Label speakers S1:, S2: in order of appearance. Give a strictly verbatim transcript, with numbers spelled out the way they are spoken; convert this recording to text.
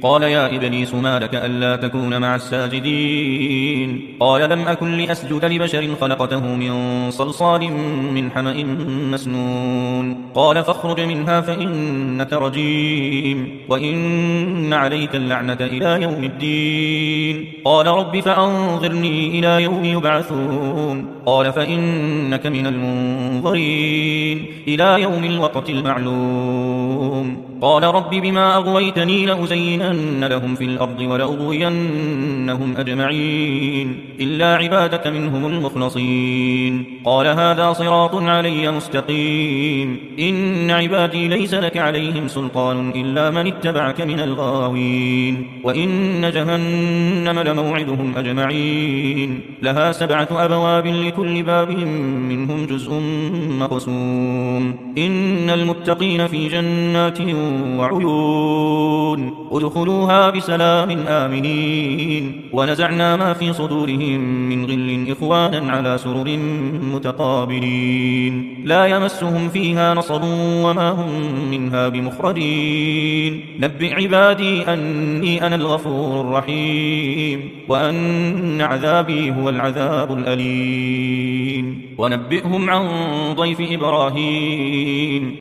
S1: قال يا إبليس ما لك ألا تكون مع الساجدين قال لم أكن لأسجد لبشر خلقته من صلصال من حمأ مسنون قال فاخرج منها فإنك رجيم وإن عليك اللعنة إلى يوم الدين قال رب فأنظرني إلى يوم يبعثون قال فإنك من المنظرين إلى يوم الوقت المعلوم قال رب بما أغويتني لأزينن لهم في الأرض ولأغوينهم أجمعين إلا عبادك منهم المخلصين قال هذا صراط علي مستقيم إن عبادي ليس لك عليهم سلطان إلا من اتبعك من الغاوين وإن جهنم لموعدهم أجمعين لها سبعة أبواب لكل باب منهم جزء مقسوم إن المتقين في جنات وعيون ادخلوها بسلام آمنين ونزعنا ما في صدورهم من غل إخوانا على سرر متقابلين لا يمسهم فيها نصب وما هم منها بمخرجين نبئ عبادي أني أنا الغفور الرحيم وأن عذابي هو العذاب الأليم ونبئهم عن ضيف إبراهيم